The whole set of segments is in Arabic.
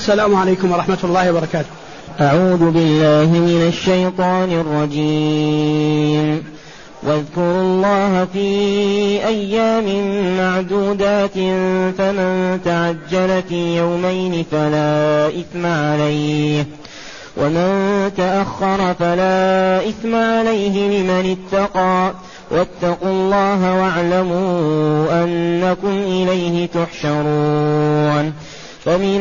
السلام عليكم ورحمة الله وبركاته. أعوذ بالله من الشيطان الرجيم. واذكروا الله في أيام معدودات فمن تعجل في يومين فلا إثم عليه ومن تأخر فلا إثم عليه لمن اتقى واتقوا الله واعلموا أنكم إليه تحشرون. ومن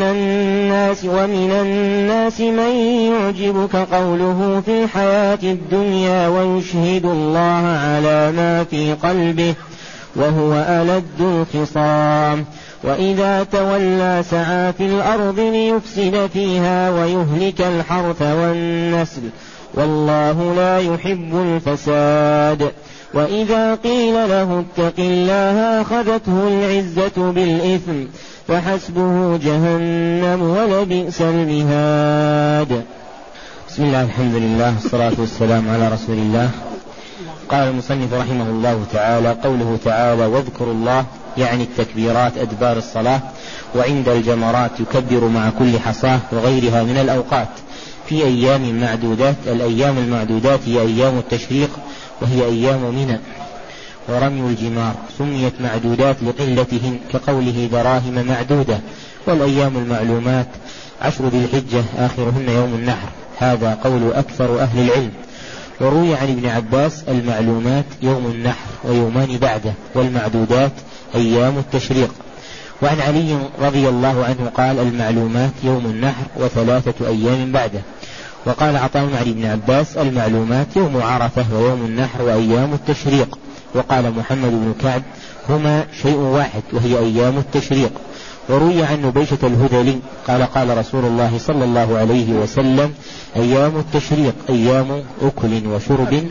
الناس من يعجبك قوله في الحياة الدنيا ويشهد الله على ما في قلبه وهو ألد الخصام وإذا تولى سعى في الأرض ليفسد فيها ويهلك الحرث والنسل والله لا يحب الفساد. وإذا قيل له اتق الله أخذته العزة بالإثم فحسبه جهنم ولبئس المهاد. بسم الله الحمد لله والصلاة والسلام على رسول الله. قال المصنف رحمه الله تعالى: قوله تعالى واذكروا الله يعني التكبيرات أدبار الصلاة وعند الجمرات يكبر مع كل حصاة وغيرها من الأوقات في أيام معدودات. الأيام المعدودات هي أيام التشريق وهي أيام منى ورمي الجمار، سميت معدودات لقلتهن كقوله دراهم معدودة. والأيام المعلومات 10 ذي الحجة آخرهن يوم النحر، هذا قول أكثر أهل العلم. وروي عن ابن عباس المعلومات يوم النحر ويومان بعده، والمعدودات أيام التشريق. وعن علي رضي الله عنه قال المعلومات يوم النحر و3 أيام بعده. وقال عطاء عن ابن عباس المعلومات يوم عرفة ويوم النحر وأيام التشريق. وقال محمد بن كعب هما شيء واحد وهي أيام التشريق. وروي عن نبيشة الهذلي قال قال رسول الله صلى الله عليه وسلم أيام التشريق أيام أكل وشرب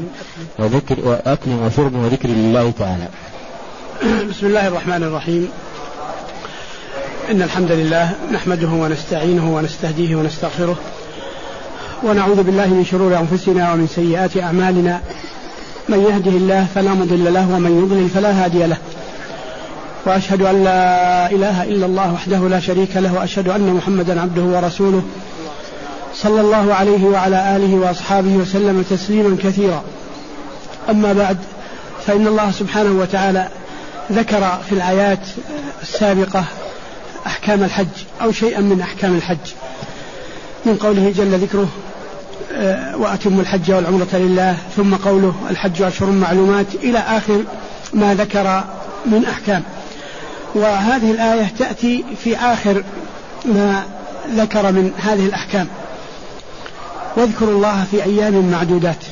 وذكر لله تعالى. بسم الله الرحمن الرحيم. إن الحمد لله نحمده ونستعينه ونستهديه ونستغفره ونعوذ بالله من شرور أنفسنا ومن سيئات أعمالنا، من يهده الله فلا مضل له ومن يضلل فلا هادي له، وأشهد أن لا إله إلا الله وحده لا شريك له، وأشهد أن محمدا عبده ورسوله صلى الله عليه وعلى آله وأصحابه وسلم تسليما كثيرا. أما بعد، فإن الله سبحانه وتعالى ذكر في الآيات السابقة أحكام الحج أو شيئا من أحكام الحج، من قوله جل ذكره وأتموا الحج والعمرة لله، ثم قوله الحج أشهر معلومات، إلى آخر ما ذكر من أحكام. وهذه الآية تأتي في آخر ما ذكر من هذه الأحكام: واذكروا الله في أيام معدودات.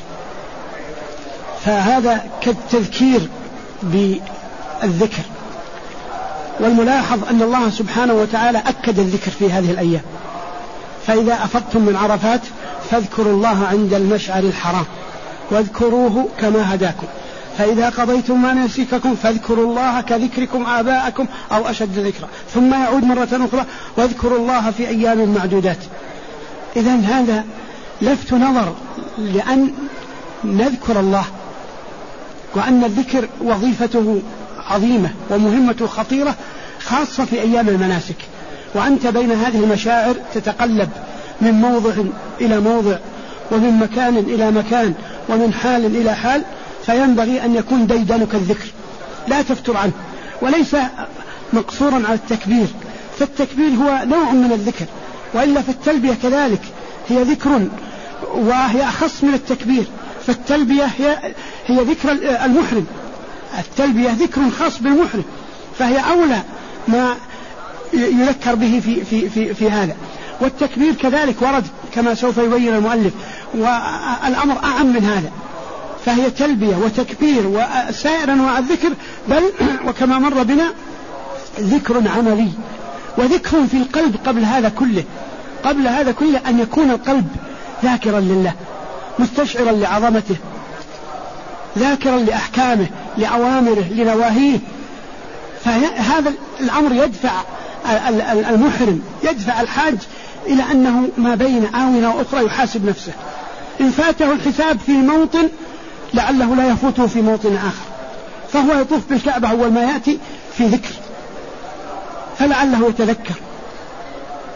فهذا كالتذكير بالذكر. والملاحظ أن الله سبحانه وتعالى أكد الذكر في هذه الأيام: فإذا أفضتم من عرفات فاذكروا الله عند المشعر الحرام واذكروه كما هداكم، فإذا قضيتم مناسككم فاذكروا الله كذكركم آباءكم أو أشد ذكرا، ثم يعود مرة أخرى واذكروا الله في أيام معدودات. إذن هذا لفت نظر لأن نذكر الله، وأن الذكر وظيفته عظيمة ومهمته خطيرة، خاصة في أيام المناسك. وأنت بين هذه المشاعر تتقلب من موضع إلى موضع، ومن مكان إلى مكان، ومن حال إلى حال، فينبغي أن يكون ديدنك الذكر لا تفتر عنه. وليس مقصورا على التكبير، فالتكبير هو نوع من الذكر، وإلا فالتلبية كذلك هي ذكر، وهي أخص من التكبير. فالتلبية هي ذكر المحرم، التلبية ذكر خاص بالمحرم، فهي أولى ما يذكر به في هذا. والتكبير كذلك ورد كما سوف يبين المؤلف، والأمر أعم من هذا، فهي تلبية وتكبير وسائر أنواع الذكر، بل وكما مر بنا ذكر عملي وذكر في القلب. قبل هذا كله أن يكون القلب ذاكرا لله، مستشعرا لعظمته، ذاكرا لأحكامه، لأوامره، لنواهيه. فهذا الأمر يدفع المحرم، يدفع الحاج إلى أنه ما بين آونة وأخرى يحاسب نفسه. إن فاته الحساب في موطن لعله لا يفوته في موطن آخر، فهو يطوف بالكعبة أول ما يأتي في ذكر، فلعله يتذكر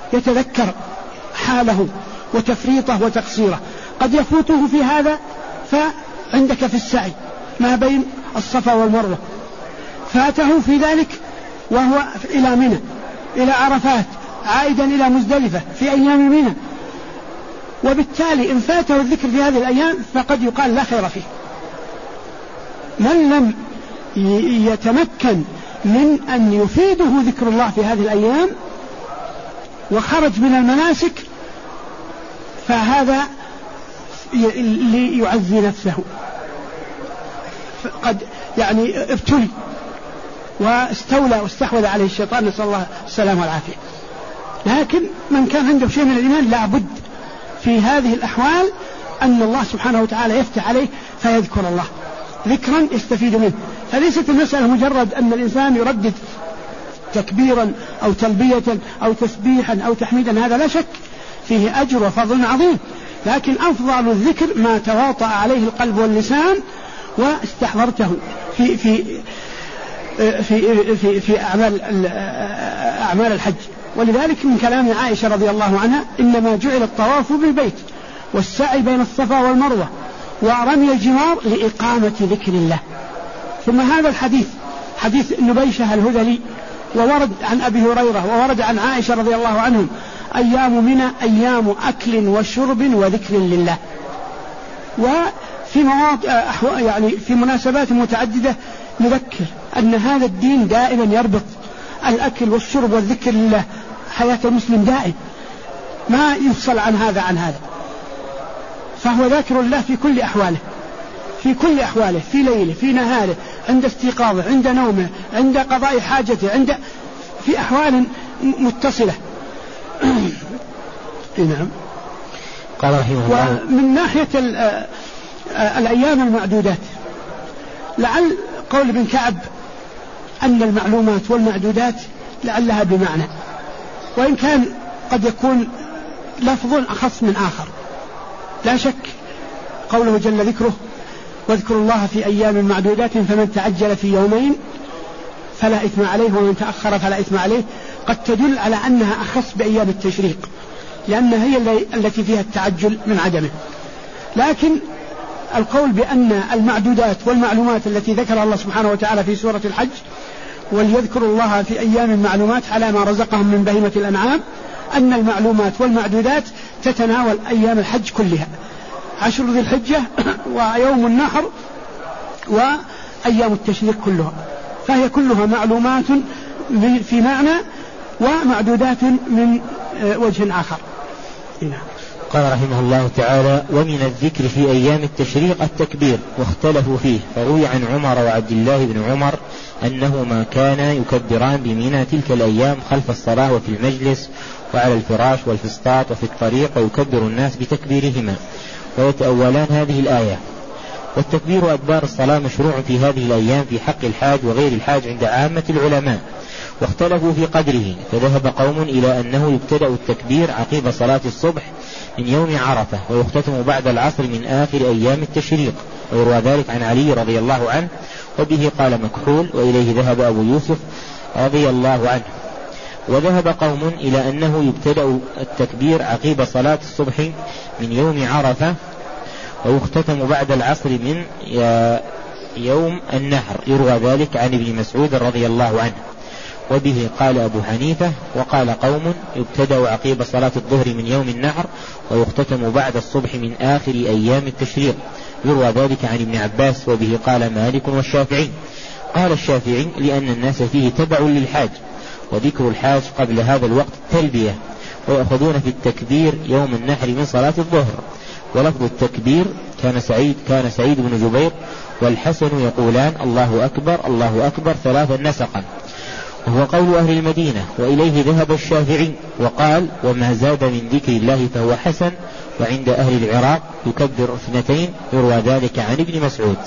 يتذكر حاله وتفريطه وتقصيره. قد يفوته في هذا، فعندك في السعي ما بين الصفا والمروة فاته في ذلك وهو إلى منى إلى عرفات عائدا إلى مزدلفة في أيام منى، وبالتالي إن فاته الذكر في هذه الأيام فقد يقال لا خير فيه. من لم يتمكن من أن يفيده ذكر الله في هذه الأيام وخرج من المناسك فهذا ليعزي نفسه، قد يعني ابتلي واستولى واستحوذ عليه الشيطان، نسأل الله السلامة والعافية. لكن من كان عنده شيء من الإيمان لابد في هذه الأحوال أن الله سبحانه وتعالى يفتح عليه فيذكر الله ذكرا يستفيد منه. فليست المسألة مجرد أن الإنسان يردد تكبيرا أو تلبية أو تسبيحا أو تحميدا، هذا لا شك فيه أجر وفضل عظيم، لكن أفضل الذكر ما تواطأ عليه القلب واللسان واستحضرته في في في في, في أعمال الحج. ولذلك من كلام عائشة رضي الله عنها: إنما جعل الطواف بالبيت والسعي بين الصفا والمروة ورمي الجمار لإقامة ذكر الله. ثم هذا الحديث حديث نبيشة الهذلي، وورد عن أبي هريرة وورد عن عائشة رضي الله عنهم: أيام منى أيام أكل وشرب وذكر لله. وفي مواضع يعني في مناسبات متعددة نذكر أن هذا الدين دائما يربط الأكل والشرب والذكر لله، حياة المسلم دائم ما يفصل عن هذا، فهو ذاكر الله في كل أحواله، في ليله في نهاره، عند استيقاظه، عند نومه، عند قضاء حاجته، في أحوال متصلة. نعم. قال رحمه الله: ومن ناحية الأيام المعدودات، لعل قول ابن كعب أن المعلومات والمعدودات لعلها بمعنى، وإن كان قد يكون لفظ أخص من آخر. لا شك قوله جل ذكره: واذكروا الله في أيام معدودات فمن تعجل في يومين فلا إثم عليه ومن تأخر فلا إثم عليه، قد تدل على أنها أخص بأيام التشريق لأنها هي التي فيها التعجل من عدمه. لكن القول بأن المعدودات والمعلومات التي ذكرها الله سبحانه وتعالى في سورة الحج: وليذكروا الله في أيام معلومات على ما رزقهم من بهيمة الأنعام، أن المعلومات والمعدودات تتناول أيام الحج كلها، 10 ذي الحجة ويوم النحر وأيام التشريق كلها، فهي كلها معلومات في معنى ومعدودات من وجه آخر. قال رحمه الله تعالى: ومن الذكر في أيام التشريق التكبير، واختلفوا فيه، فروي عن عمر وعبد الله بن عمر أنهما كانا يكبران بمنى تلك الأيام خلف الصلاة وفي المجلس وعلى الفراش والفسطاط وفي الطريق، ويكبر الناس بتكبيرهما ويتأولان هذه الآية. والتكبير أدبار الصلاة مشروع في هذه الأيام في حق الحاج وغير الحاج عند عامة العلماء، واختلفوا في قدره، فذهب قوم إلى أنه يبتدأ التكبير عقيب صلاة الصبح من يوم عرفة، ويختتم بعد العصر من آخر أيام التشريق، ويروى ذلك عن علي رضي الله عنه، وبه قال مكحول، وإليه ذهب أبو يوسف رضي الله عنه. وذهب قوم إلى أنه يبتدأ التكبير عقيب صلاة الصبح من يوم عرفة، ويختتم بعد العصر من يوم النحر، يروى ذلك عن ابن مسعود رضي الله عنه، وبه قال أبو حنيفة. وقال قوم يبتدأ عقيب صلاة الظهر من يوم النحر، ويختتم بعد الصبح من آخر أيام التشريق، يروى ذلك عن ابن عباس، وبه قال مالك والشافعي. قال الشافعي: لأن الناس فيه تبع للحاج، وذكر الحاج قبل هذا الوقت تلبية، ويأخذون في التكبير يوم النحر من صلاة الظهر. ولفظ التكبير كان سعيد بن جبير والحسن يقولان: الله أكبر الله أكبر 3 نسقا، وهو قول أهل المدينة، وإليه ذهب الشافعي، وقال: وما زاد من ذكر الله فهو حسن، وعند أهل العراق يكبر 2، يروى ذلك عن ابن مسعود.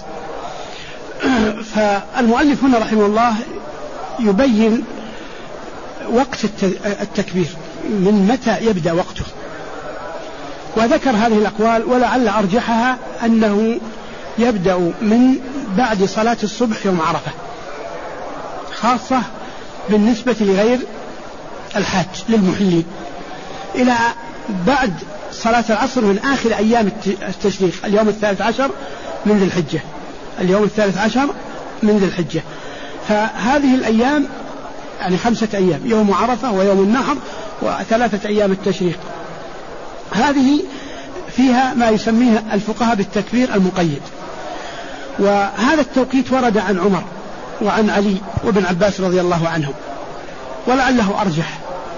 فالمؤلف هنا رحمه الله يبين وقت التكبير، من متى يبدأ وقته، وذكر هذه الأقوال، ولعل أرجحها أنه يبدأ من بعد صلاة الصبح يوم عرفة، خاصة بالنسبة لغير الحاج للمحلين، إلى بعد صلاة العصر من آخر أيام التشريق، اليوم 13 من ذي الحجة، اليوم 13 من ذي الحجة. فهذه الأيام يعني 5 أيام، يوم عرفة ويوم النحر و3 أيام التشريق، هذه فيها ما يسميه الفقهاء بالتكبير المقيد. وهذا التوقيت ورد عن عمر وعن علي وابن عباس رضي الله عنهم، ولعله أرجح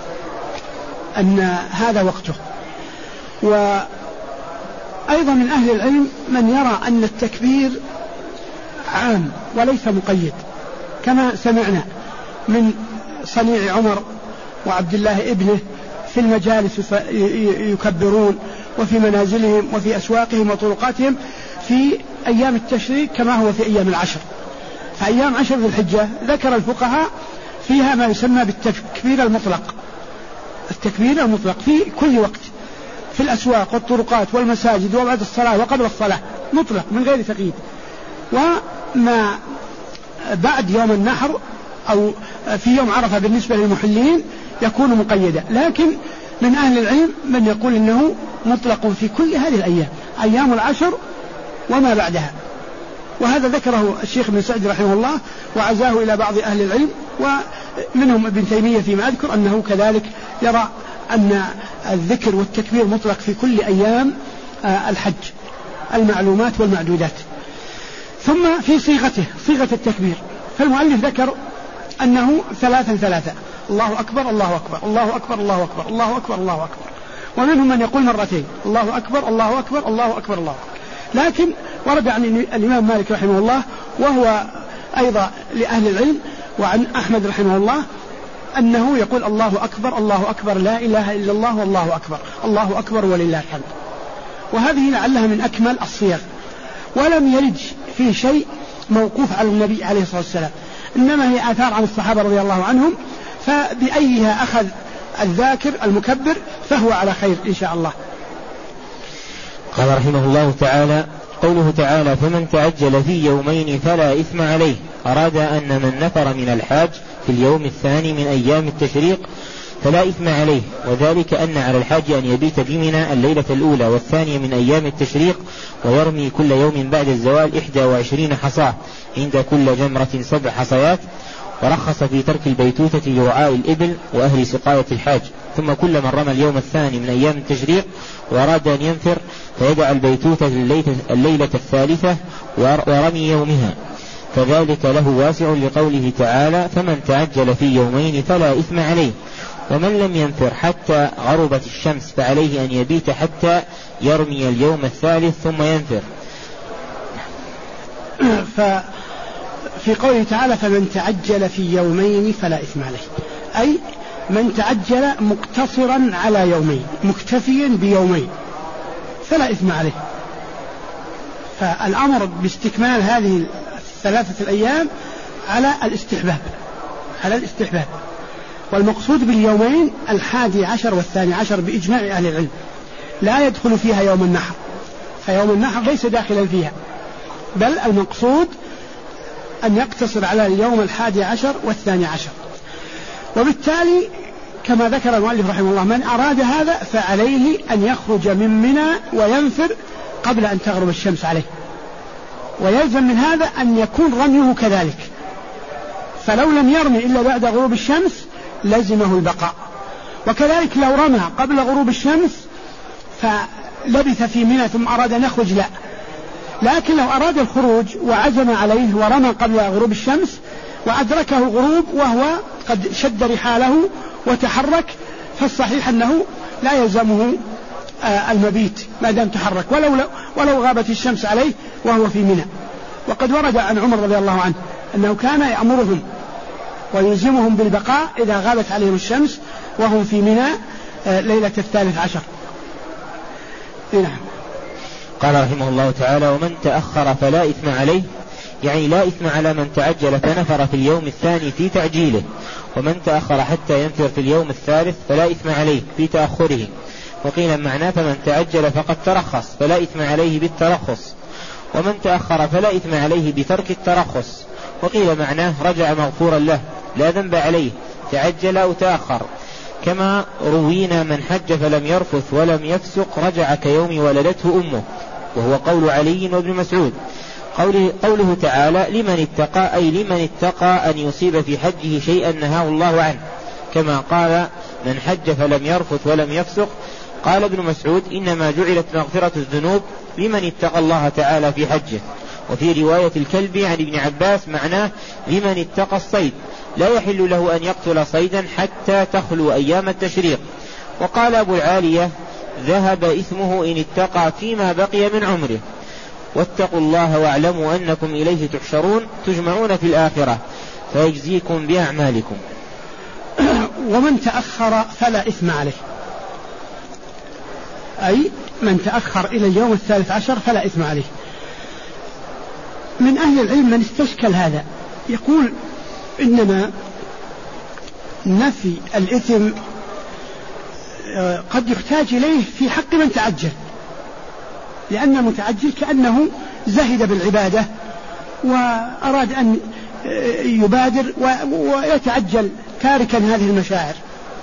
أن هذا وقته. وأيضا من أهل العلم من يرى أن التكبير عام وليس مقيد، كما سمعنا من صنيع عمر وعبد الله ابنه في المجالس يكبرون، وفي منازلهم وفي أسواقهم وطرقاتهم في أيام التشريق كما هو في أيام العشر. فأيام 10 ذي الحجة ذكر الفقهاء فيها ما يسمى بالتكبير المطلق، التكبير المطلق في كل وقت، في الأسواق والطرقات والمساجد وبعد الصلاة وقبل الصلاة، مطلق من غير تقييد. وما بعد يوم النحر أو في يوم عرفة بالنسبة للمحلين يكون مقيدا، لكن من أهل العلم من يقول إنه مطلق في كل هذه الأيام، أيام العشر وما بعدها. وهذا ذكره الشيخ ابن سعد رحمه الله وعزاه إلى بعض أهل العلم، ومنهم ابن تيمية فيما أذكر أنه كذلك يرى أن الذكر والتكبير مطلق في كل أيام الحج المعلومات والمعدودات. ثم في صيغة التكبير، فالمؤلف ذكر أنه 3 الله أكبر الله أكبر الله أكبر الله أكبر الله أكبر الله أكبر، ومنهم من يقول 2 الله أكبر الله أكبر الله أكبر الله أكبر. لكن ورد عن الإمام مالك رحمه الله وهو أيضا لأهل العلم وعن أحمد رحمه الله أنه يقول الله أكبر الله أكبر لا إله إلا الله والله أكبر الله أكبر ولله الحمد. وهذه لعلها من أكمل الصيغ، ولم يرد فيه شيء موقوف على النبي عليه الصلاة والسلام، إنما هي آثار عن الصحابة رضي الله عنهم، فبأيها أخذ الذاكر المكبر فهو على خير إن شاء الله. قال رحمه الله تعالى: قوله تعالى: فمن تعجل في يومين فلا إثم عليه، أراد أن من نفر من الحاج في اليوم الثاني من أيام التشريق فلا إثم عليه، وذلك أن على الحاج أن يبيت بمنى الليلة الأولى والثانية من أيام التشريق، ويرمي كل يوم بعد الزوال 21 حصاة، عند كل جمرة 7 حصيات. ورخص في ترك البيتوتة لرعاء الإبل وأهل سقاية الحاج. ثم كل من رمى اليوم الثاني من أيام التشريق وأراد أن ينفر فيدع البيتوتة الليلة الثالثة ورمي يومها، فذلك له واسع لقوله تعالى: فمن تعجل في يومين فلا إثم عليه. ومن لم ينفر حتى غربت الشمس فعليه أن يبيت حتى يرمي اليوم الثالث ثم ينفر. في قوله تعالى: فمن تعجل في يومين فلا إثم عليه، أي من تعجل مقتصرا على يومين مكتفيا بيومين فلا إثم عليه. فالأمر باستكمال هذه 3 الأيام على الاستحباب، والمقصود باليومين 11 و12 بإجماع أهل العلم، لا يدخل فيها يوم النحر، فيوم النحر ليس داخلا فيها، بل المقصود أن يقتصر على اليوم 11 و12. وبالتالي كما ذكر المؤلف رحمه الله: من أراد هذا فعليه أن يخرج من منى وينفر قبل أن تغرب الشمس عليه، ويلزم من هذا أن يكون رميه كذلك، فلو لم يرمي إلا بعد غروب الشمس لزمه البقاء. وكذلك لو رمى قبل غروب الشمس فلبث في منى ثم أراد أن يخرج لا، لكن لو أراد الخروج وعزم عليه ورمى قبل غروب الشمس وأدركه الغروب وهو قد شد رحاله وتحرك، فالصحيح أنه لا يلزمه المبيت ما دام تحرك، ولو غابت الشمس عليه وهو في منى. وقد ورد عن عمر رضي الله عنه أنه كان يأمرهم ويلزمهم بالبقاء إذا غابت عليهم الشمس وهم في منى ليلة 13. نعم. قال رحمه الله تعالى: ومن تأخر فلا إثم عليه، يعني لا إثم على من تعجل فنفر في اليوم الثاني في تعجيله، ومن تأخر حتى ينفر في اليوم الثالث فلا إثم عليه في تأخره. وقيل معناه: فمن تعجل فقد ترخص فلا إثم عليه بالترخص، ومن تأخر فلا إثم عليه بترك الترخص. وقيل معناه: رجع مغفورا له لا ذنب عليه، تعجل أو تأخر. كما روينا من حج فلم يرفث ولم يفسق رجع كيوم ولدته أمه، وهو قول علي وابن مسعود. قوله تعالى لمن اتقى، أي لمن اتقى أن يصيب في حجه شيئا نهاه الله عنه، كما قال من حج فلم يرفث ولم يفسق. قال ابن مسعود إنما جعلت مغفرة الذنوب لمن اتقى الله تعالى في حجه. وفي رواية الكلبي عن ابن عباس معناه لمن اتقى الصيد، لا يحل له أن يقتل صيدا حتى تخلو أيام التشريق. وقال أبو العالية ذهب إثمه إن اتقى فيما بقي من عمره. واتقوا الله واعلموا أنكم إليه تحشرون، تجمعون في الآخرة فيجزيكم بأعمالكم. ومن تأخر فلا إثم عليه، أي من تأخر إلى اليوم 13 فلا إثم عليه. من أهل العلم من استشكل هذا، يقول إنما نفي الإثم قد يحتاج إليه في حق من تعجل، لأن المتعجل كأنه زهد بالعبادة وأراد أن يبادر ويتعجل تاركا هذه المشاعر،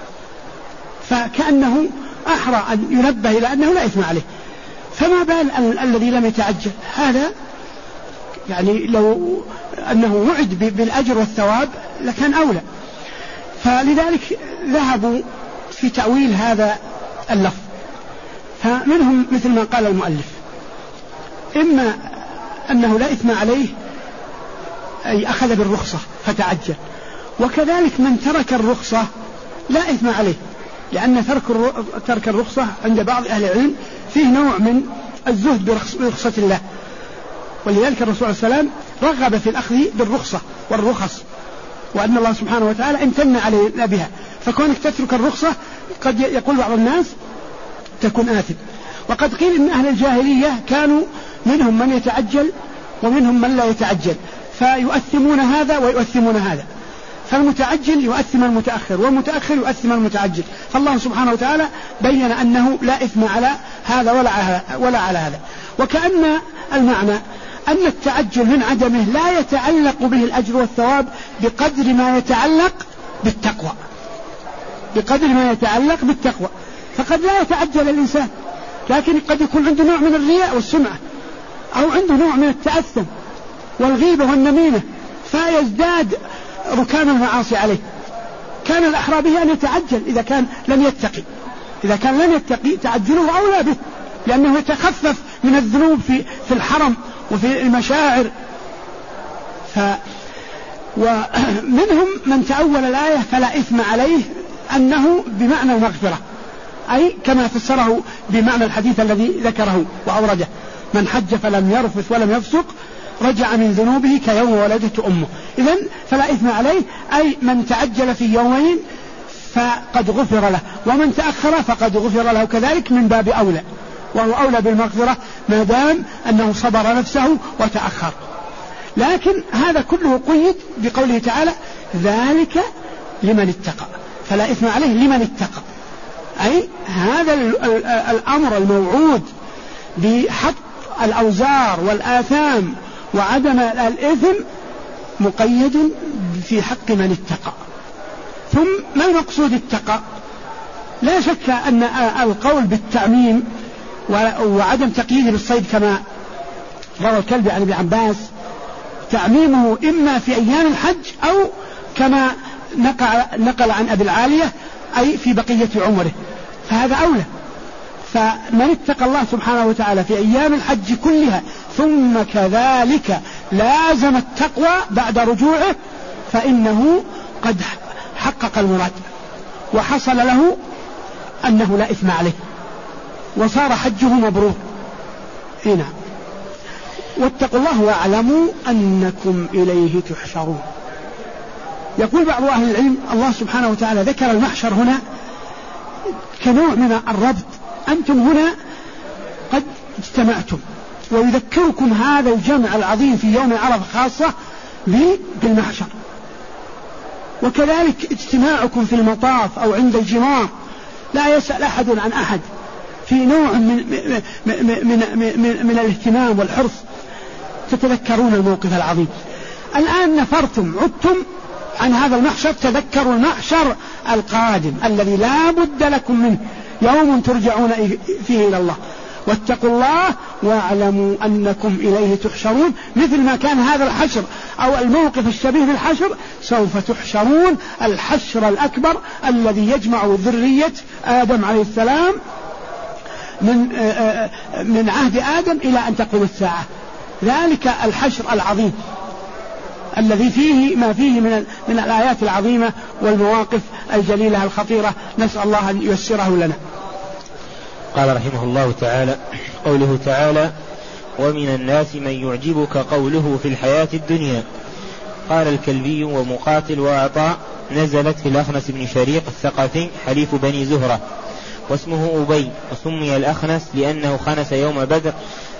فكأنه أحرى أن ينبه إلى أنه لا إثم عليه. فما بال الذي لم يتعجل؟ هذا يعني لو أنه وعد بالأجر والثواب لكان أولى. فلذلك ذهبوا في تأويل هذا اللفظ، فمنهم مثل ما قال المؤلف إما أنه لا إثم عليه أي أخذ بالرخصة فتعجل، وكذلك من ترك الرخصة لا إثم عليه، لأن ترك الرخصة عند بعض أهل العلم فيه نوع من الزهد برخصة الله، ولذلك الرسول صلى الله عليه وسلم رغب في الأخذ بالرخصة والرخص، وأن الله سبحانه وتعالى امتن علينا بها، فكونك تترك الرخصة قد يقول بعض الناس تكون آثم. وقد قيل إن أهل الجاهلية كانوا منهم من يتعجل ومنهم من لا يتعجل، فيؤثمون هذا ويؤثمون هذا، فالمتعجل يؤثم المتأخر والمتأخر يؤثم المتعجل. فالله سبحانه وتعالى بين أنه لا إثم على هذا ولا على هذا. وكأن المعنى أن التعجل من عدمه لا يتعلق به الأجر والثواب بقدر ما يتعلق بالتقوى، بقدر ما يتعلق بالتقوى. فقد لا يتعجل الإنسان، لكن قد يكون عنده نوع من الرياء والسمعة، أو عنده نوع من التأثم والغيبة والنميمة، فيزداد ركام المعاصي عليه. كان الأحرى به أن يتعجل إذا كان لم يتقي، إذا كان لم يتقي تعجله أولى به، لأنه يتخفف من الذنوب في الحرم وفي المشاعر. ومنهم من تأول الآية فلا إثم عليه أنه بمعنى المغفرة، أي كما فسره بمعنى الحديث الذي ذكره وأورده من حج فلم يرفث ولم يفسق رجع من ذنوبه كيوم ولدته أمه. إذن فلا إثم عليه أي من تعجل في يومين فقد غفر له، ومن تأخر فقد غفر له كذلك من باب أولى، وهو أولى بالمغفرة ما دام أنه صبر نفسه وتأخر. لكن هذا كله قيد بقوله تعالى ذلك لمن اتقى، فلا إثم عليه لمن اتقى، أي هذا الأمر الموعود بحط الأوزار والآثام وعدم الإثم مقيد في حق من اتقى. ثم ما المقصود اتقى؟ لا شك أن القول بالتعميم وعدم تقييده بالصيد كما روى الكلبي عن ابن عباس تعميمه إما في أيام الحج أو كما نقل عن أبي العالية أي في بقية عمره، فهذا أولى. فمن اتقى الله سبحانه وتعالى في أيام الحج كلها ثم كذلك لازم التقوى بعد رجوعه فإنه قد حقق المراد وحصل له أنه لا إثم عليه وصار حجه مبرور. هنا واتقوا الله واعلموا أنكم إليه تحشرون. يقول بعض أهل العلم الله سبحانه وتعالى ذكر المحشر هنا كنوع من الربط، أنتم هنا قد اجتمعتم، ويذكركم هذا الجمع العظيم في يوم عرفة خاصة بالمحشر، وكذلك اجتماعكم في المطاف أو عند الجمار لا يسأل أحد عن أحد، في نوع من الاهتمام والحرص، تتذكرون الموقف العظيم. الآن نفرتم عدتم عن هذا المحشر تذكروا المحشر القادم الذي لا بد لكم منه، يوم ترجعون فيه إلى الله، واتقوا الله واعلموا أنكم إليه تحشرون. مثل ما كان هذا الحشر أو الموقف الشبيه بالحشر سوف تحشرون، الحشر الأكبر الذي يجمع ذرية آدم عليه السلام من عهد آدم إلى أن تقوم الساعة. ذلك الحشر العظيم الذي فيه ما فيه من الآيات العظيمة والمواقف الجليلة الخطيرة، نسأل الله أن ييسره لنا. قال رحمه الله تعالى: قوله تعالى: ومن الناس من يعجبك قوله في الحياة الدنيا. قال الكلبي ومقاتل وعطاء: نزلت في الأخنس بن شريق الثقفي حليف بني زهرة، واسمه أبي، وسمي الأخنس لأنه خنس يوم بدر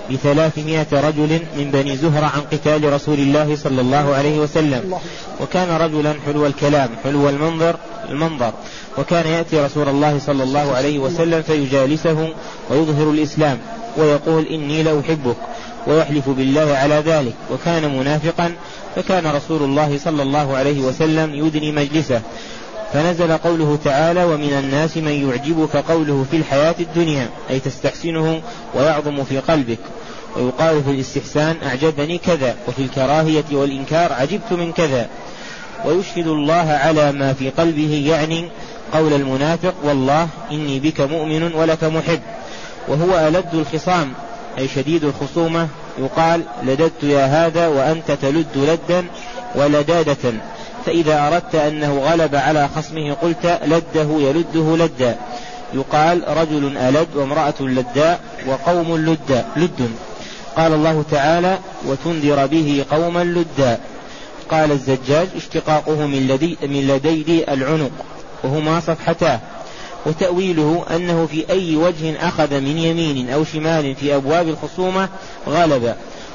ب300 رجل من بني زهرة عن قتال رسول الله صلى الله عليه وسلم، وكان رجلا حلو الكلام حلو المنظر، وكان يأتي رسول الله صلى الله عليه وسلم فيجالسه ويظهر الإسلام ويقول: إني لأحبك، ويحلف بالله على ذلك، وكان منافقا، فكان رسول الله صلى الله عليه وسلم يدني مجلسه. فنزل قوله تعالى: ومن الناس من يعجبك قوله في الحياة الدنيا، أي تستحسنه ويعظم في قلبك. ويقال في الاستحسان: أعجبني كذا، وفي الكراهية والإنكار: عجبت من كذا. ويشهد الله على ما في قلبه، يعني قول المنافق: والله إني بك مؤمن ولك محب. وهو ألد الخصام، أي شديد الخصومة. يقال: لددت يا هذا، وأنت تلد لدا ولدادة. فإذا أردت أنه غلب على خصمه قلت: لده يلده لدا. يقال: رجل ألد، وامرأة لداء، وقوم لد. قال الله تعالى: وتنذر به قوما لدا. قال الزجاج: اشتقاقه من لديد العنق، وهما صفحتاه. وتأويله أنه في أي وجه أخذ من يمين أو شمال في أبواب الخصومة غلب.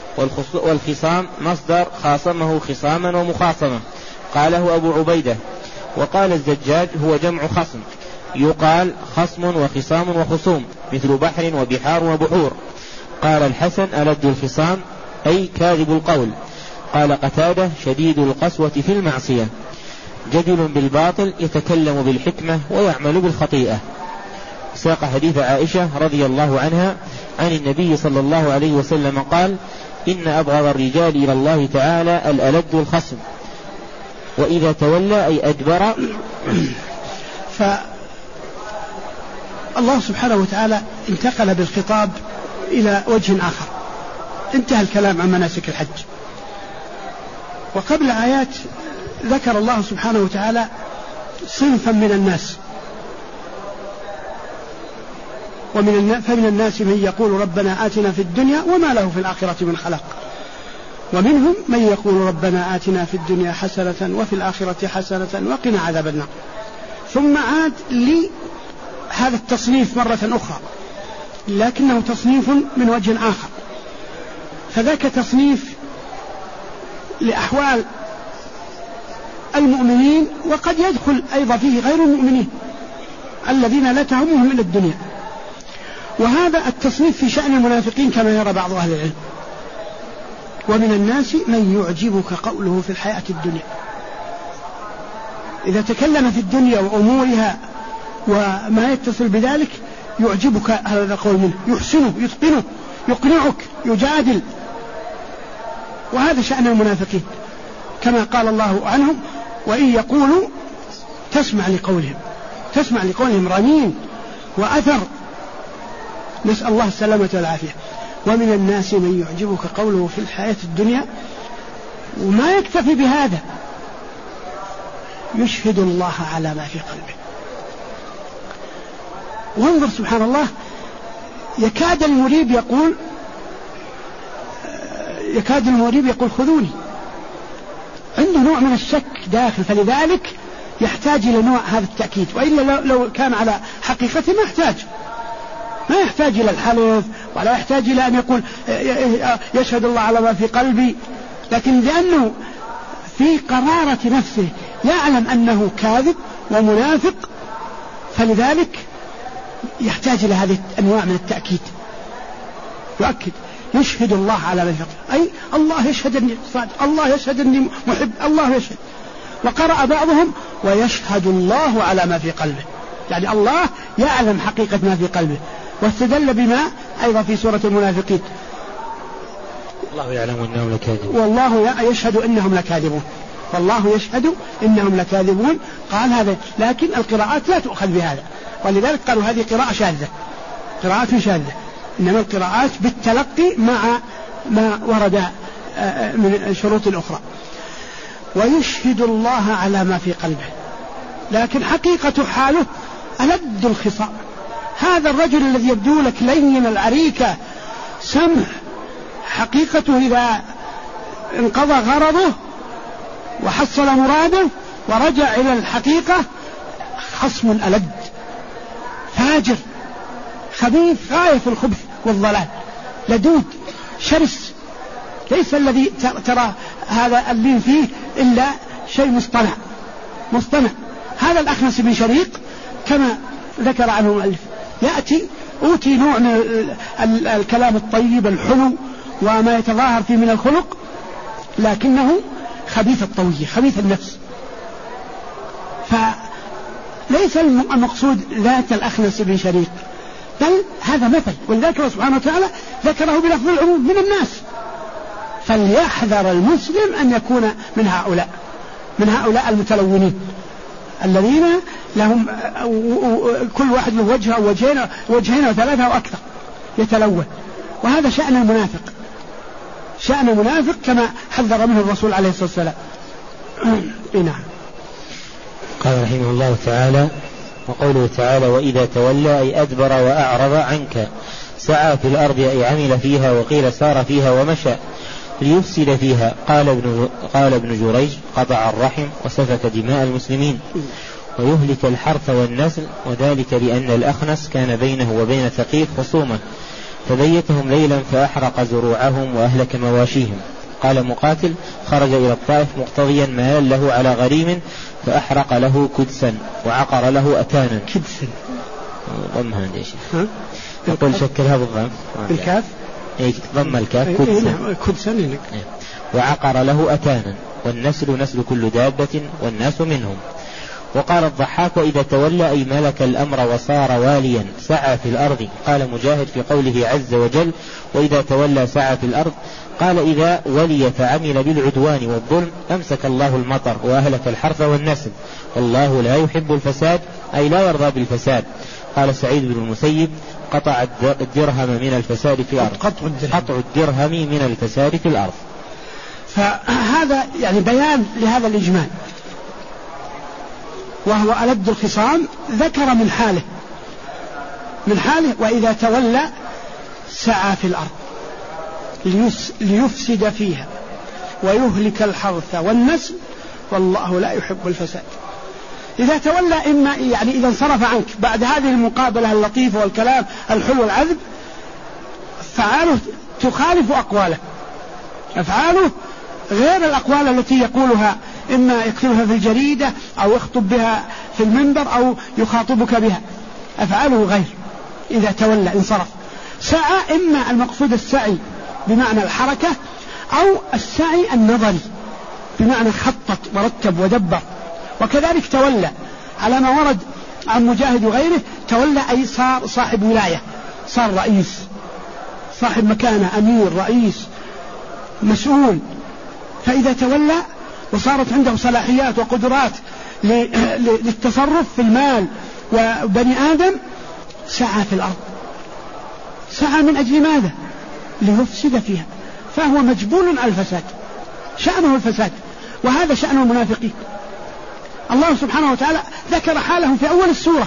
والخصام مصدر خاصمه خصاما ومخاصمة، قاله أبو عبيدة. وقال الزجاج: هو جمع خصم، يقال خصم وخصام وخصوم، مثل بحر وبحار وبحور. قال الحسن: ألد الخصام، أي كاذب القول. قال قتادة: شديد القسوة في المعصية، جدل بالباطل، يتكلم بالحكمة ويعمل بالخطيئة. ساق حديث عائشة رضي الله عنها عن النبي صلى الله عليه وسلم قال: إن أبغض الرجال إلى الله تعالى الألد الخصم، وإذا تولى أي أدبر. فالله سبحانه وتعالى انتقل بالخطاب إلى وجه آخر، انتهى الكلام عن مناسك الحج. وقبل آيات ذكر الله سبحانه وتعالى صنفا من الناس، فمن الناس من يقول ربنا آتنا في الدنيا وما له في الآخرة من خلاق، ومنهم من يقول ربنا آتنا في الدنيا حسنة وفي الآخرة حسنة وقنا عذاب النار. ثم عاد لهذا التصنيف مرة أخرى، لكنه تصنيف من وجه آخر. فذاك تصنيف لأحوال المؤمنين، وقد يدخل أيضا فيه غير المؤمنين الذين لا تهمهم من الدنيا. وهذا التصنيف في شأن المنافقين كما يرى بعض أهل العلم. ومن الناس من يعجبك قوله في الحياة الدنيا، إذا تكلم في الدنيا وأمورها وما يتصل بذلك يعجبك هذا القول منه، يحسنه، يتقنه، يقنعك، يجادل. وهذا شأن المنافقين كما قال الله عنهم: وإن يقولوا تسمع لقولهم رنين وأثر، نسأل الله السلامة والعافية. ومن الناس من يعجبك قوله في الحياة الدنيا، وما يكتفي بهذا، يشهد الله على ما في قلبه. وانظر سبحان الله، يكاد المريب يقول خذوني، عنده نوع من الشك داخل، فلذلك يحتاج إلى نوع هذا التأكيد. وإلا لو كان على حقيقته ما يحتاج إلى الحلف، ولا يحتاج إلى أن يقول يشهد الله على ما في قلبي. لكن لأنه في قرارة نفسه يعلم أنه كاذب ومنافق، فلذلك يحتاج إلى هذه الأنواع من التأكيد. يؤكد: يشهد الله على ما في قلبي، أي الله يشهد أني صادق، الله يشهد أني محب، الله يشهد. وقرأ بعضهم ويشهد الله على ما في قلبه، يعني الله يعلم حقيقة ما في قلبه. واستدل بما أيضا في سورة المنافقين والله يعلم إنهم لكاذبون، والله يشهد إنهم لكاذبون، والله يشهد إنهم لكاذبون. قال هذا، لكن القراءات لا تؤخذ بهذا، ولذلك قالوا هذه قراءة شاذة، قراءة شاذة، إنما القراءات بالتلقي مع ما ورد من شروط أخرى. ويشهد الله على ما في قلبه، لكن حقيقة حاله ألد الخصام. هذا الرجل الذي يبدو لك لين العريكة سمح، حقيقته إذا انقضى غرضه وحصل مراده ورجع إلى الحقيقة خصم ألد، فاجر خبيث غاية في الخبث والضلال، لدود شرس، ليس الذي ترى هذا اللين فيه إلا شيء مصطنع. هذا الأخنس بن شريق كما ذكر عنه المؤلف يأتي أوتي نوع من الكلام الطيب الحلو وما يتظاهر فيه من الخلق، لكنه خبيث الطوية، خبيث النفس. فليس المقصود ذات الأخنس بن شريق، بل هذا مثل، ولذلك الله سبحانه وتعالى ذكره بلفظ العموم من الناس. فليحذر المسلم أن يكون من هؤلاء المتلونين الذين لهم كل واحد له وجه أو وجهين أو ثلاثة أو أكثر يتلون، وهذا شأن المنافق كما حذر منه الرسول عليه الصلاة والسلام. نعم. قال رحمه الله تعالى: وقوله تعالى: وإذا تولى أي أدبر وأعرض عنك، سعى في الأرض أي عمل فيها، وقيل سار فيها ومشى ليفسد فيها. قال ابن جريج: قطع الرحم وسفك دماء المسلمين ويهلك الحرث والنسل، وذلك لأن الأخنس كان بينه وبين ثقيف خصومة فبيتهم ليلا فأحرق زروعهم وأهلك مواشيهم. قال مقاتل: خرج إلى الطائف مقتضيا مالا له على غريم فأحرق له كدسا وعقر له أتانا. كدسا ضمها يا شيخ، يقول شكلها بالضم بالكاف، ضم الكاف كدسا وعقر له أتانا، والنسل نسل كل دابة والناس منهم. وقال الضحاك: وإذا تولى أي ملك الأمر وصار واليا سعى في الأرض. قال مجاهد في قوله عز وجل: وإذا تولى سعى في الأرض، قال إذا ولي فعمل بالعدوان والظلم أمسك الله المطر وأهلك الحرث والنسل، والله لا يحب الفساد أي لا يرضى بالفساد. قال سعيد بن المسيب: قطع الدرهم من الفساد في الأرض، قطع الدرهم من الفساد في الأرض. فهذا يعني بيان لهذا الإجمال، وهو ألد الخصام. ذكر من حاله وإذا تولى سعى في الأرض ليفسد فيها ويهلك الحرث والنسل والله لا يحب الفساد. إذا تولى إما يعني إذا انصرف عنك بعد هذه المقابلة اللطيفة والكلام الحلو العذب، أفعاله تخالف أقواله، أفعاله غير الأقوال التي يقولها، إما يكتبها في الجريدة أو يخطب بها في المنبر أو يخاطبك بها، أفعاله غير. إذا تولى انصرف. سعى إما المقصود السعي بمعنى الحركة، أو السعي النظري بمعنى خطط ورتب ودبر. وكذلك تولى على ما ورد عن مجاهد وغيره، تولى أي صار صاحب ولاية، صار رئيس، صاحب مكانة، أمير، رئيس، مسؤول. فإذا تولى وصارت عنده صلاحيات وقدرات للتصرف في المال وبني آدم، سعى في الأرض. سعى من أجل ماذا؟ ليفسد فيها، فهو مجبول على الفساد، شأنه الفساد، وهذا شأن المنافقين. الله سبحانه وتعالى ذكر حالهم في أول السورة: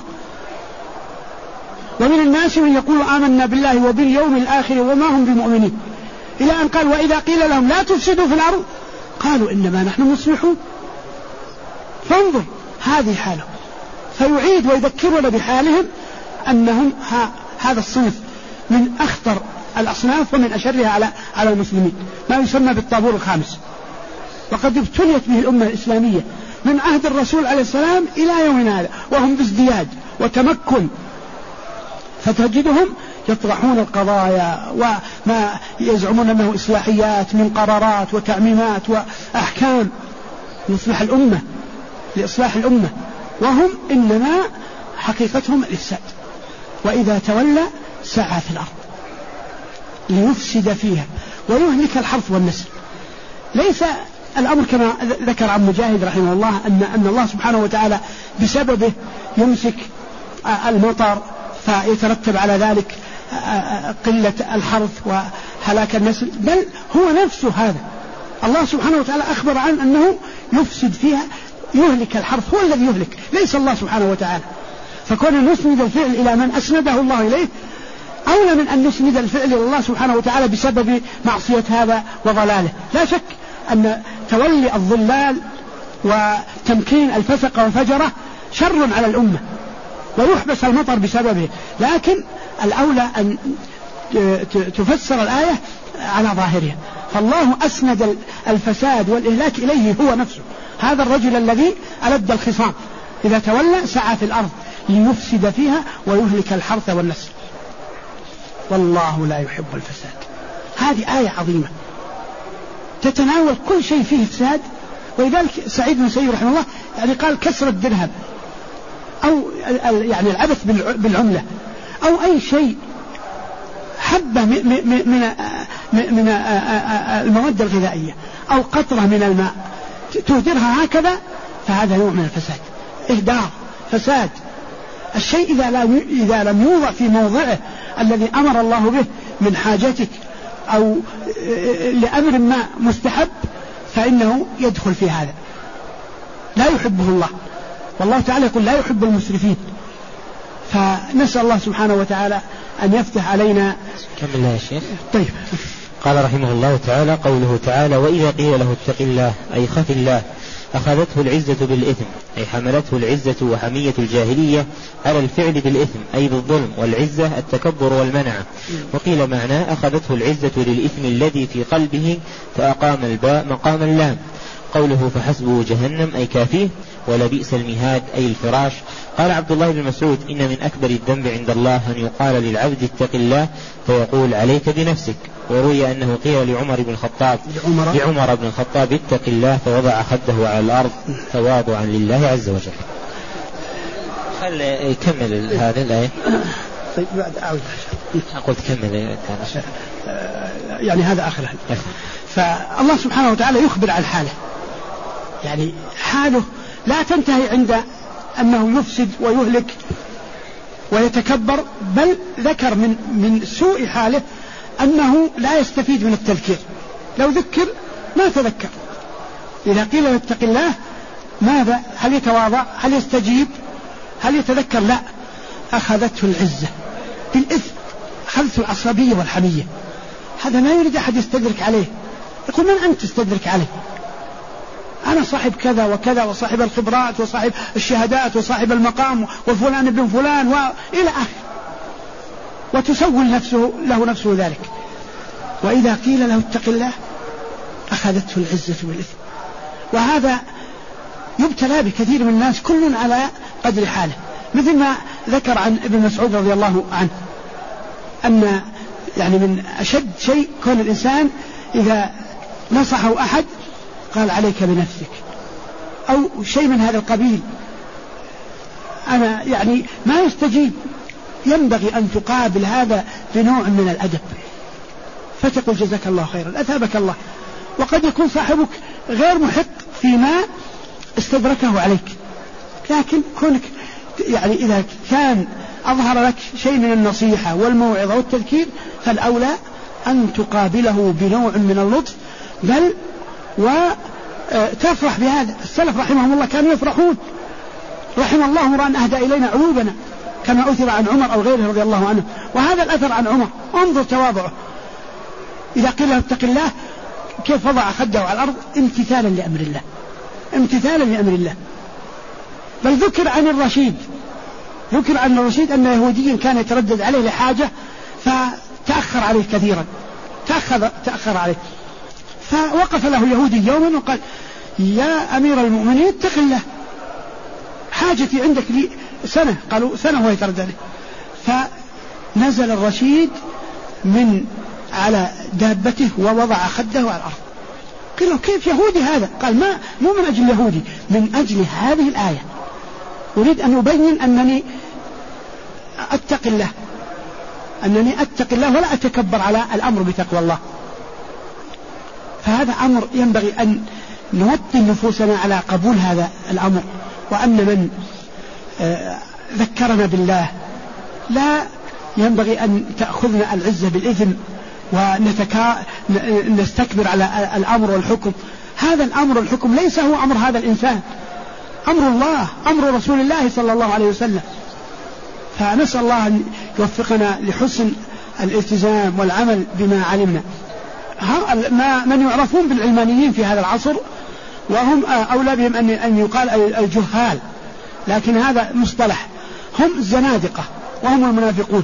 ومن الناس من يقول آمنا بالله وباليوم الآخر وما هم بمؤمنين، إلى أن قال: وإذا قيل لهم لا تفسدوا في الأرض قالوا إنما نحن مصلحون. فانظر هذه حالهم، فيعيد ويذكرنا بحالهم أنهم هذا الصنف من أخطر الأصناف ومن أشرها على المسلمين، ما يسمى بالطابور الخامس، وقد ابتليت به الأمة الإسلامية من عهد الرسول عليه السلام إلى يومنا هذا، وهم بازدياد وتمكن. فتجدهم يطرحون القضايا وما يزعمون أنه إصلاحيات من قرارات وتعميمات وأحكام يصلح الأمة لإصلاح الأمة، وهم إنما حقيقتهم الإفساد. وإذا تولى سعى في الأرض ليفسد فيها ويهلك الحرث والنسل. ليس الأمر كما ذكر عن مجاهد رحمه الله أن الله سبحانه وتعالى بسببه يمسك المطر فيترتب على ذلك قلة الحرث وهلاك النسل، بل هو نفسه هذا الله سبحانه وتعالى أخبر عنه أنه يفسد فيها يهلك الحرث، هو الذي يهلك ليس الله سبحانه وتعالى. فكون نسند الفعل إلى من أسنده الله إليه أولى من أن نسند الفعل إلى الله سبحانه وتعالى بسبب معصية هذا وضلاله. لا شك أن تولي الضلال وتمكين الفسق والفجرة شر على الأمة ويحبس المطر بسببه، لكن الأولى أن تفسر الآية على ظاهرها. فالله أسند الفساد والإهلاك إليه هو نفسه، هذا الرجل الذي ألد الخصام إذا تولى سعى في الأرض ليفسد فيها ويهلك الحرث والنسل والله لا يحب الفساد. هذه آية عظيمة تتناول كل شيء فيه فساد. ولذلك سعيد بن المسيب رحمه الله يعني قال كسر الدرهم أو يعني العبث بالعملة أو أي شيء حبة من المواد الغذائية أو قطرة من الماء تهدرها هكذا فهذا نوع من الفساد، إهدار فساد. الشيء إذا لم يوضع في موضعه الذي أمر الله به من حاجتك أو لأمر ما مستحب فإنه يدخل في هذا، لا يحبه الله، والله تعالى يقول لا يحب المسرفين. فنسأل الله سبحانه وتعالى أن يفتح علينا. كمل يا شيخ. طيب. قال رحمه الله تعالى قوله تعالى وإذا قيل له اتق الله أي خف الله أخذته العزة بالإثم أي حملته العزة وحمية الجاهلية على الفعل بالإثم أي بالظلم، والعزة التكبر والمنعة. وقيل معناه أخذته العزة للإثم الذي في قلبه فأقام الباء مقام اللام. قوله فحسبه جهنم أي كافيه ولبئس المهاد أي الفراش. قال عبد الله بن مسعود إن من أكبر الذنب عند الله أن يقال للعبد اتق الله فيقول عليك بنفسك. وروي أنه قيل لعمر بن الخطاب اتق الله فوضع خده على الأرض تواضعا لله عز وجل. خل يكمل هذه الآية. طيب بعد أقول تكمل يعني هذا آخر. فالله سبحانه وتعالى يخبر عن حاله، يعني حاله لا تنتهي عند أنه يفسد ويهلك ويتكبر، بل ذكر من سوء حاله أنه لا يستفيد من التذكير، لو ذكر ما تذكر. إذا قيل له اتق الله ماذا؟ هل يتواضع؟ هل يستجيب؟ هل يتذكر؟ لا، أخذته العزة بالإثم، أخذته العصبية والحمية. هذا ما يريد أحد يستدرك عليه، يقول من أنت تستدرك عليه؟ أنا صاحب كذا وكذا وصاحب الخبرات وصاحب الشهادات وصاحب المقام وفلان ابن فلان وإلى آخر، وتسول له نفسه ذلك. وإذا قيل له اتق الله أخذته العزة بالإثم. وهذا يبتلى بكثير من الناس كل على قدر حاله، مثل ما ذكر عن ابن مسعود رضي الله عنه أن يعني من أشد شيء كون الإنسان إذا نصحه أحد قال عليك بنفسك أو شيء من هذا القبيل، أنا يعني ما يستجيب. ينبغي أن تقابل هذا بنوع من الأدب، فتقول جزاك الله خيرا أثابك الله. وقد يكون صاحبك غير محق فيما استدركه عليك، لكن كونك يعني إذا كان أظهر لك شيء من النصيحة والموعظة والتذكير فالأولى أن تقابله بنوع من اللطف، بل وتفرح بهذا. السلف رحمهم الله كانوا يفرحون، رحم الله امرأ أهدى إلينا عيوبنا كما أثر عن عمر أو غيره رضي الله عنه. وهذا الأثر عن عمر، انظر تواضعه. إذا قيل له اتق الله كيف وضع خده على الأرض امتثالا لأمر الله، امتثالا لأمر الله. بل ذكر عن الرشيد أن يهوديا كان يتردد عليه لحاجة فتأخر عليه كثيرا، تأخر عليه، فوقف له يهودي يوما وقال يا أمير المؤمنين اتق الله، حاجتي عندك لي سنة. قالوا سنة وهو يتردد عليه. فنزل الرشيد من على دابته ووضع خده على الأرض قيل له كيف يهودي هذا؟ قال مو من أجل يهودي، من أجل هذه الآية أريد أن أبين أنني أتقي الله ولا أتكبر على الأمر بتقوى الله. فهذا أمر ينبغي أن نوطن نفوسنا على قبول هذا الأمر، وأن من ذكرنا بالله لا ينبغي أن تأخذنا العزة بالإثم ونستكبر على الأمر والحكم. هذا الأمر والحكم ليس هو أمر هذا الإنسان، أمر الله، أمر رسول الله صلى الله عليه وسلم. فنسأل الله أن يوفقنا لحسن الالتزام والعمل بما علمنا. من يعرفون بالعلمانيين في هذا العصر وهم أولى بهم أن يقال الجهال، لكن هذا مصطلح، هم الزنادقة وهم المنافقون،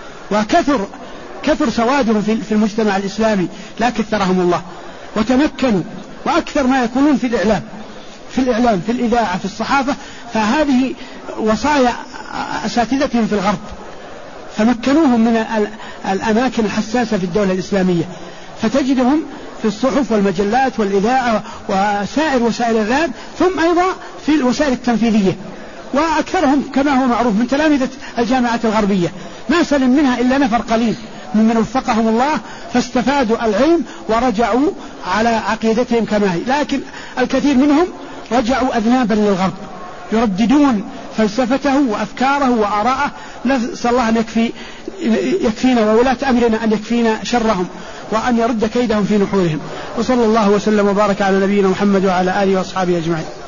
وكثر سوادهم في المجتمع الإسلامي لا كثرهم الله، وتمكنوا وأكثر ما يكونون في الإعلام في الإذاعة في الصحافة. فهذه وصايا أساتذتهم في الغرب، فمكنوهم من الأماكن الحساسة في الدولة الإسلامية، فتجدهم في الصحف والمجلات والإذاعة وسائر وسائل الإعلام، ثم أيضا في الوسائل التنفيذية. وأكثرهم كما هو معروف من تلامذة الجامعات الغربية ما سلم منها إلا نفر قليل ممن وفقهم الله فاستفادوا العلم ورجعوا على عقيدتهم كما هي، لكن الكثير منهم رجعوا أذنابا للغرب يرددون فلسفته وأفكاره وآراءه. نسأل الله أن يكفينا وولاة أمرنا أن يكفينا شرهم وأن يرد كيدهم في نحورهم. وصلى الله وسلم وبارك على نبينا محمد وعلى آله وأصحابه أجمعين.